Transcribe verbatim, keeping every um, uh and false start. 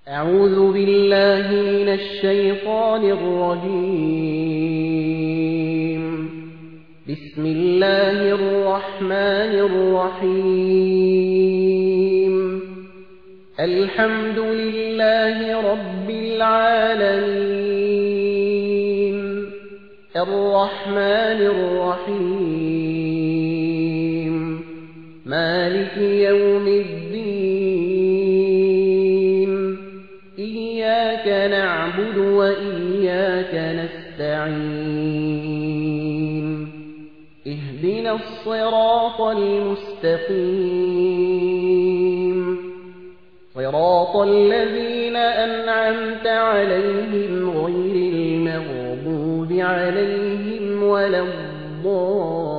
أعوذ بالله من الشيطان الرجيم. بسم الله الرحمن الرحيم. الحمد لله رب العالمين، الرحمن الرحيم، مالك يوم الدين، إياك نعبد وإياك نستعين، اهدنا الصراط المستقيم، صراط الذين أنعمت عليهم غير المغضوب عليهم ولا الضالين.